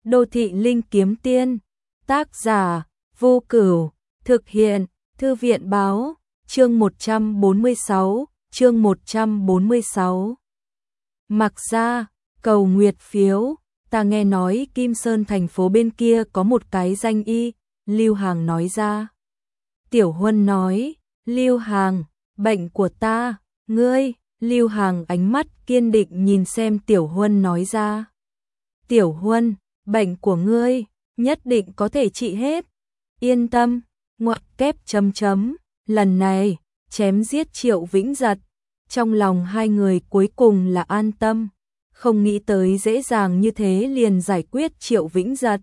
Đô thị linh kiếm tiên, tác giả, Vô Cửu, thực hiện, Thư viện báo, chương 146. Mặc ra, cầu nguyệt phiếu, ta nghe nói Kim Sơn thành phố bên kia có một cái danh y, Lưu Hàng nói ra. Tiểu Huân nói, Lưu Hàng, bệnh của ta, ngươi, Lưu Hàng ánh mắt kiên định nhìn xem Tiểu Huân nói ra. Tiểu Huân, bệnh của ngươi, nhất định có thể trị hết. Yên tâm, ngoặc kép chấm chấm, lần này, chém giết Triệu Vĩnh Giật. Trong lòng hai người cuối cùng là an tâm, không nghĩ tới dễ dàng như thế liền giải quyết Triệu Vĩnh Giật.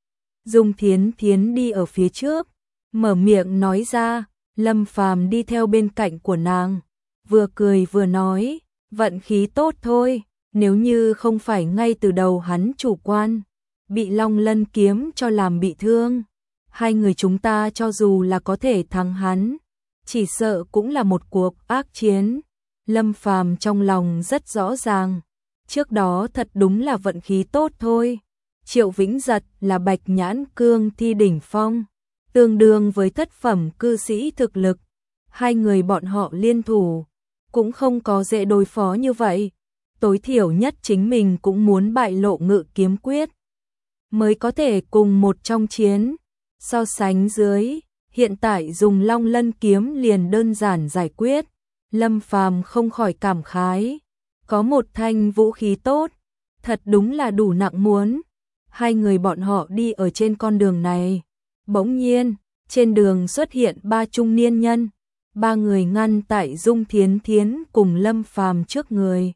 Dung Thiến Thiến đi ở phía trước, mở miệng nói ra, Lâm Phàm đi theo bên cạnh của nàng, vừa cười vừa nói, vận khí tốt thôi, nếu như không phải ngay từ đầu hắn chủ quan, bị Long Lân kiếm cho làm bị thương, hai người chúng ta cho dù là có thể thắng hắn, chỉ sợ cũng là một cuộc ác chiến. Lâm Phàm trong lòng rất rõ ràng, trước đó thật đúng là vận khí tốt thôi. Triệu Vĩnh Giật là bạch nhãn cương thi đỉnh phong, tương đương với thất phẩm cư sĩ thực lực, hai người bọn họ liên thủ, cũng không có dễ đối phó như vậy, tối thiểu nhất chính mình cũng muốn bại lộ ngự kiếm quyết, mới có thể cùng một trong chiến. So sánh dưới, hiện tại dùng Long Lân kiếm liền đơn giản giải quyết. Lâm Phàm không khỏi cảm khái, có một thanh vũ khí tốt, thật đúng là đủ nặng muốn. Hai người bọn họ đi ở trên con đường này, bỗng nhiên, trên đường xuất hiện ba trung niên nhân, ba người ngăn tại Dung Thiến Thiến cùng Lâm Phàm trước người.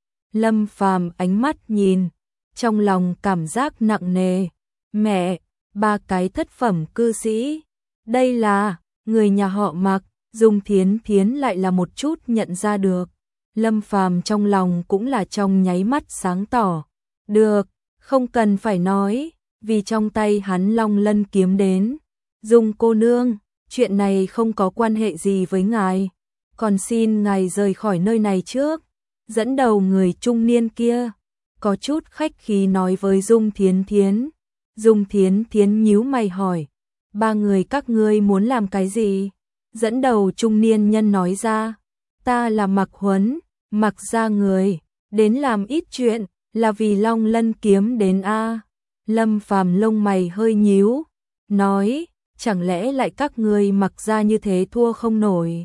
Lâm Phàm ánh mắt nhìn, trong lòng cảm giác nặng nề, mẹ, ba cái thất phẩm cư sĩ, đây là người nhà họ Mặc. Dung Thiến Thiến lại là một chút nhận ra được, Lâm Phàm trong lòng cũng là trong nháy mắt sáng tỏ, được, không cần phải nói, vì trong tay hắn Long Lân kiếm đến. Dung cô nương, chuyện này không có quan hệ gì với ngài, còn xin ngài rời khỏi nơi này trước. Dẫn đầu người trung niên kia, có chút khách khí nói với Dung Thiến Thiến. Dung Thiến Thiến nhíu mày hỏi, ba người các ngươi muốn làm cái gì? Dẫn đầu trung niên nhân nói ra, ta là Mặc Huấn, Mặc ra người, đến làm ít chuyện, là vì Long Lân kiếm đến a. Lâm Phàm lông mày hơi nhíu, nói, chẳng lẽ lại các ngươi Mặc ra như thế thua không nổi?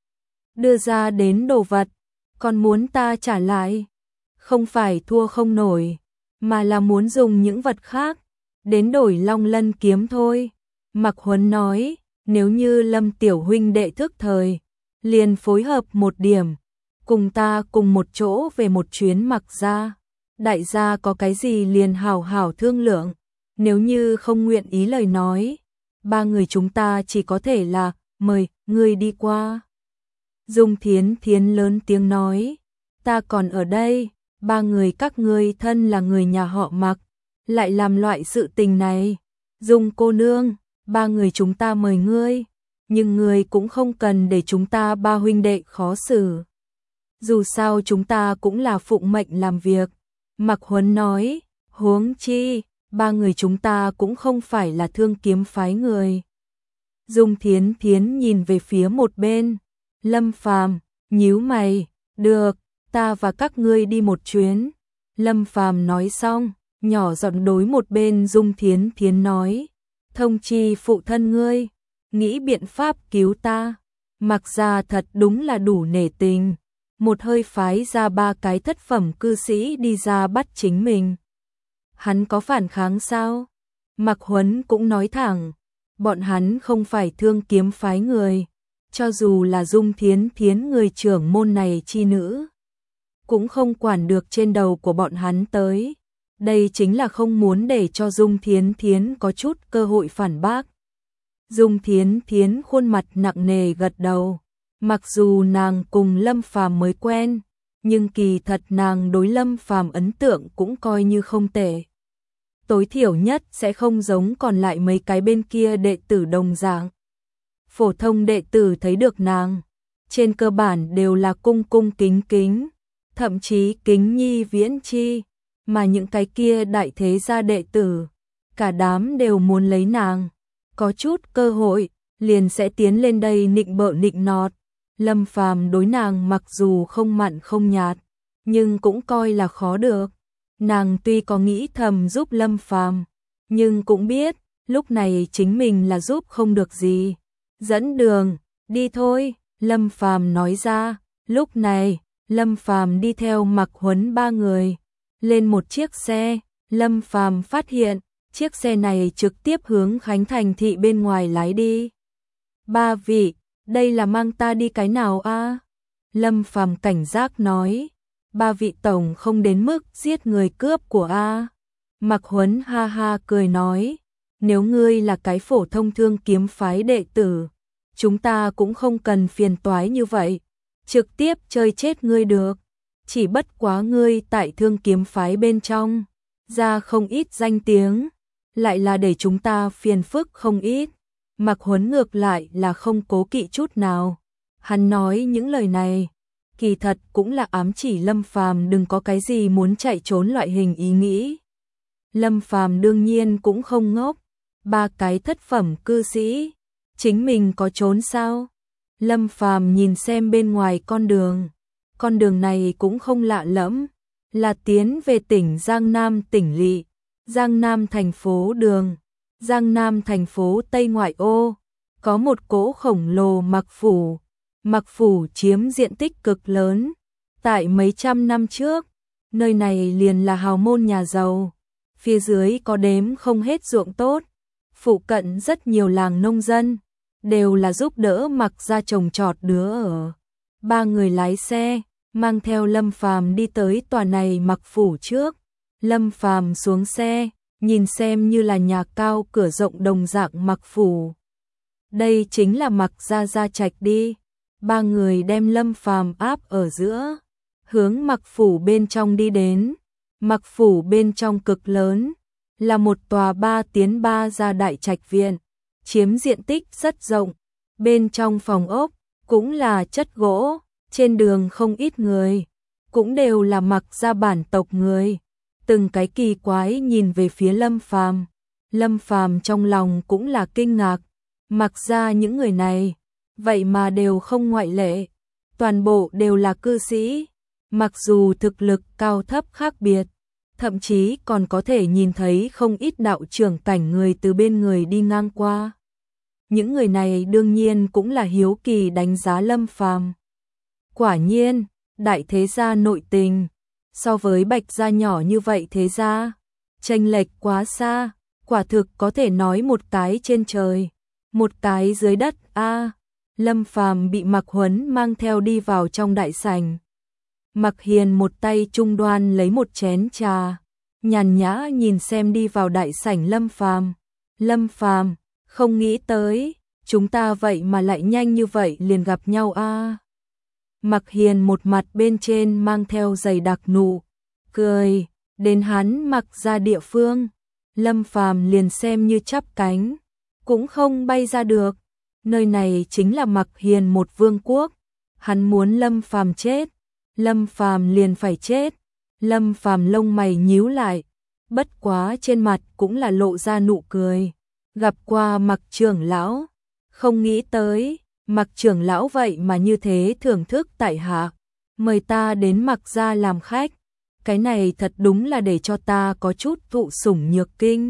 Đưa ra đến đồ vật, còn muốn ta trả lại? Không phải thua không nổi, mà là muốn dùng những vật khác, đến đổi Long Lân kiếm thôi. Mặc Huấn nói, nếu như Lâm tiểu huynh đệ thức thời, liền phối hợp một điểm, cùng ta cùng một chỗ về một chuyến Mặc ra. Đại gia có cái gì liền hảo hảo thương lượng, nếu như không nguyện ý lời nói, ba người chúng ta chỉ có thể là mời ngươi đi qua. Dung Thiến Thiến lớn tiếng nói, ta còn ở đây, ba người các ngươi thân là người nhà họ Mặc, lại làm loại sự tình này. Dung cô nương, ba người chúng ta mời ngươi, nhưng ngươi cũng không cần để chúng ta ba huynh đệ khó xử. Dù sao chúng ta cũng là phụng mệnh làm việc. Mặc Huấn nói, huống chi, ba người chúng ta cũng không phải là Thương Kiếm phái người. Dung Thiến Thiến nhìn về phía một bên, Lâm Phàm nhíu mày, được, ta và các ngươi đi một chuyến. Lâm Phàm nói xong, nhỏ giọng đối một bên Dung Thiến Thiến nói, thông chi phụ thân ngươi, nghĩ biện pháp cứu ta. Mặc ra thật đúng là đủ nể tình, một hơi phái ra ba cái thất phẩm cư sĩ đi ra bắt chính mình. Hắn có phản kháng sao? Mặc Huấn cũng nói thẳng, bọn hắn không phải Thương Kiếm phái người, cho dù là Dung Thiến Thiến người trưởng môn này chi nữ, cũng không quản được trên đầu của bọn hắn tới. Đây chính là không muốn để cho Dung Thiến Thiến có chút cơ hội phản bác. Dung Thiến Thiến khuôn mặt nặng nề gật đầu. Mặc dù nàng cùng Lâm Phàm mới quen, nhưng kỳ thật nàng đối Lâm Phàm ấn tượng cũng coi như không tệ. Tối thiểu nhất sẽ không giống còn lại mấy cái bên kia đệ tử đồng dạng. Phổ thông đệ tử thấy được nàng, trên cơ bản đều là cung cung kính kính, thậm chí kính nhi viễn chi. mà những cái kia đại thế gia đệ tử, cả đám đều muốn lấy nàng, có chút cơ hội, liền sẽ tiến lên đây nịnh bợ nịnh nọt. Lâm Phàm đối nàng mặc dù không mặn không nhạt, nhưng cũng coi là khó được. Nàng tuy có nghĩ thầm giúp Lâm Phàm, nhưng cũng biết, lúc này chính mình là giúp không được gì. Dẫn đường, đi thôi, Lâm Phàm nói ra. Lúc này, Lâm Phàm đi theo Mạc Huấn ba người, lên một chiếc xe. Lâm Phàm phát hiện, chiếc xe này trực tiếp hướng Khánh Thành thị bên ngoài lái đi. Ba vị, đây là mang ta đi cái nào a? Lâm Phàm cảnh giác nói. Ba vị tổng không đến mức giết người cướp của a. Mạc Huấn ha ha cười nói, nếu ngươi là cái phổ thông thương kiếm phái đệ tử, chúng ta cũng không cần phiền toái như vậy, trực tiếp chơi chết ngươi được. Chỉ bất quá ngươi tại thương kiếm phái bên trong ra không ít danh tiếng, lại là để chúng ta phiền phức không ít. Mạc Huấn ngược lại là không cố kỵ chút nào. Hắn nói những lời này, kỳ thật cũng là ám chỉ Lâm Phàm đừng có cái gì muốn chạy trốn loại hình ý nghĩ. Lâm Phàm đương nhiên cũng không ngốc, ba cái thất phẩm cư sĩ, chính mình có trốn sao? Lâm Phàm nhìn xem bên ngoài con đường này cũng không lạ lẫm, là tiến về tỉnh Giang Nam tỉnh lỵ, Giang Nam thành phố đường, Giang Nam thành phố Tây ngoại ô, có một cỗ khổng lồ Mặc Phủ chiếm diện tích cực lớn. Tại mấy trăm năm trước, nơi này liền là hào môn nhà giàu, phía dưới có đếm không hết ruộng tốt, phụ cận rất nhiều làng nông dân, đều là giúp đỡ Mặc gia trồng trọt đứa ở. Ba người lái xe, mang theo Lâm Phàm đi tới tòa này Mặc Phủ trước. Lâm Phàm xuống xe, nhìn xem như là nhà cao cửa rộng đồng dạng Mặc Phủ. Đây chính là Mặc gia gia trạch đi. Ba người đem Lâm Phàm áp ở giữa, hướng Mặc Phủ bên trong đi đến. Mặc Phủ bên trong cực lớn, là một tòa 3+3 gia đại trạch viện, chiếm diện tích rất rộng. Bên trong phòng ốc cũng là chất gỗ, trên đường không ít người, cũng đều là Mặc gia bản tộc người. Từng cái kỳ quái nhìn về phía Lâm Phàm. Lâm Phàm trong lòng cũng là kinh ngạc, Mặc gia những người này vậy mà đều không ngoại lệ, toàn bộ đều là cư sĩ, mặc dù thực lực cao thấp khác biệt, thậm chí còn có thể nhìn thấy không ít đạo trưởng cảnh người từ bên người đi ngang qua. Những người này đương nhiên cũng là hiếu kỳ đánh giá Lâm Phàm. Quả nhiên, đại thế gia nội tình, so với Bạch gia nhỏ như vậy thế gia, chênh lệch quá xa, quả thực có thể nói một cái trên trời, một cái dưới đất a. Lâm Phàm bị Mạc Huấn mang theo đi vào trong đại sảnh. Mạc Hiền một tay trung đoan lấy một chén trà, nhàn nhã nhìn xem đi vào đại sảnh Lâm Phàm. Lâm Phàm, không nghĩ tới, chúng ta vậy mà lại nhanh như vậy liền gặp nhau a. Mạc Hiền một mặt bên trên mang theo dày đặc nụ cười, đến hắn Mặc ra địa phương, Lâm Phàm liền xem như chắp cánh, cũng không bay ra được. Nơi này chính là Mạc Hiền một vương quốc, hắn muốn Lâm Phàm chết, Lâm Phàm liền phải chết. Lâm Phàm lông mày nhíu lại, bất quá trên mặt cũng là lộ ra nụ cười. Gặp qua Mạc trưởng lão, không nghĩ tới, Mạc trưởng lão vậy mà như thế thưởng thức tại hạ, mời ta đến Mạc gia làm khách, cái này thật đúng là để cho ta có chút thụ sủng nhược kinh.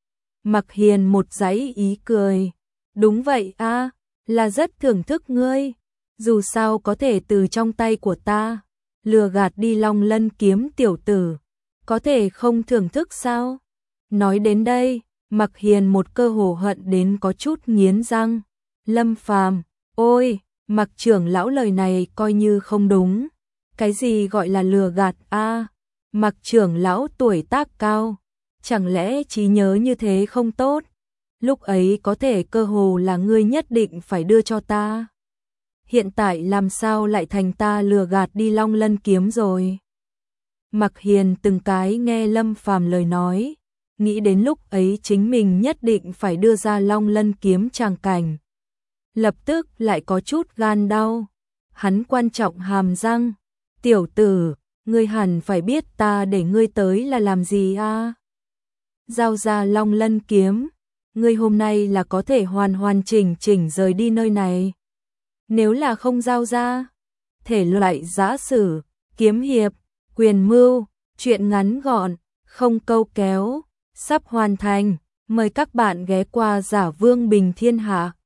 Mạc Hiền một dãy ý cười. Đúng vậy a, là rất thưởng thức ngươi, dù sao có thể từ trong tay của ta lừa gạt đi Long Lân kiếm tiểu tử, có thể không thưởng thức sao? Nói đến đây, Mạc Hiền một cơ hồ hận đến có chút nghiến răng. Lâm Phàm, ôi, Mạc trưởng lão lời này coi như không đúng. Cái gì gọi là lừa gạt a? Mạc trưởng lão tuổi tác cao, chẳng lẽ trí nhớ như thế không tốt? Lúc ấy có thể cơ hồ là ngươi nhất định phải đưa cho ta. Hiện tại làm sao lại thành ta lừa gạt đi Long Lân kiếm rồi? Mạc Hiền từng cái nghe Lâm Phàm lời nói, nghĩ đến lúc ấy chính mình nhất định phải đưa ra Long Lân kiếm tràng cảnh. Lập tức lại có chút gan đau, hắn quan trọng hàm răng, tiểu tử, ngươi hẳn phải biết ta để ngươi tới là làm gì à? Giao ra Long Lân kiếm, ngươi hôm nay là có thể hoàn hoàn chỉnh chỉnh rời đi nơi này. Nếu là không giao ra, thể loại giã sử, kiếm hiệp, quyền mưu, truyện ngắn gọn, không câu kéo, sắp hoàn thành. Mời các bạn ghé qua Giả Vương Bình Thiên Hạ.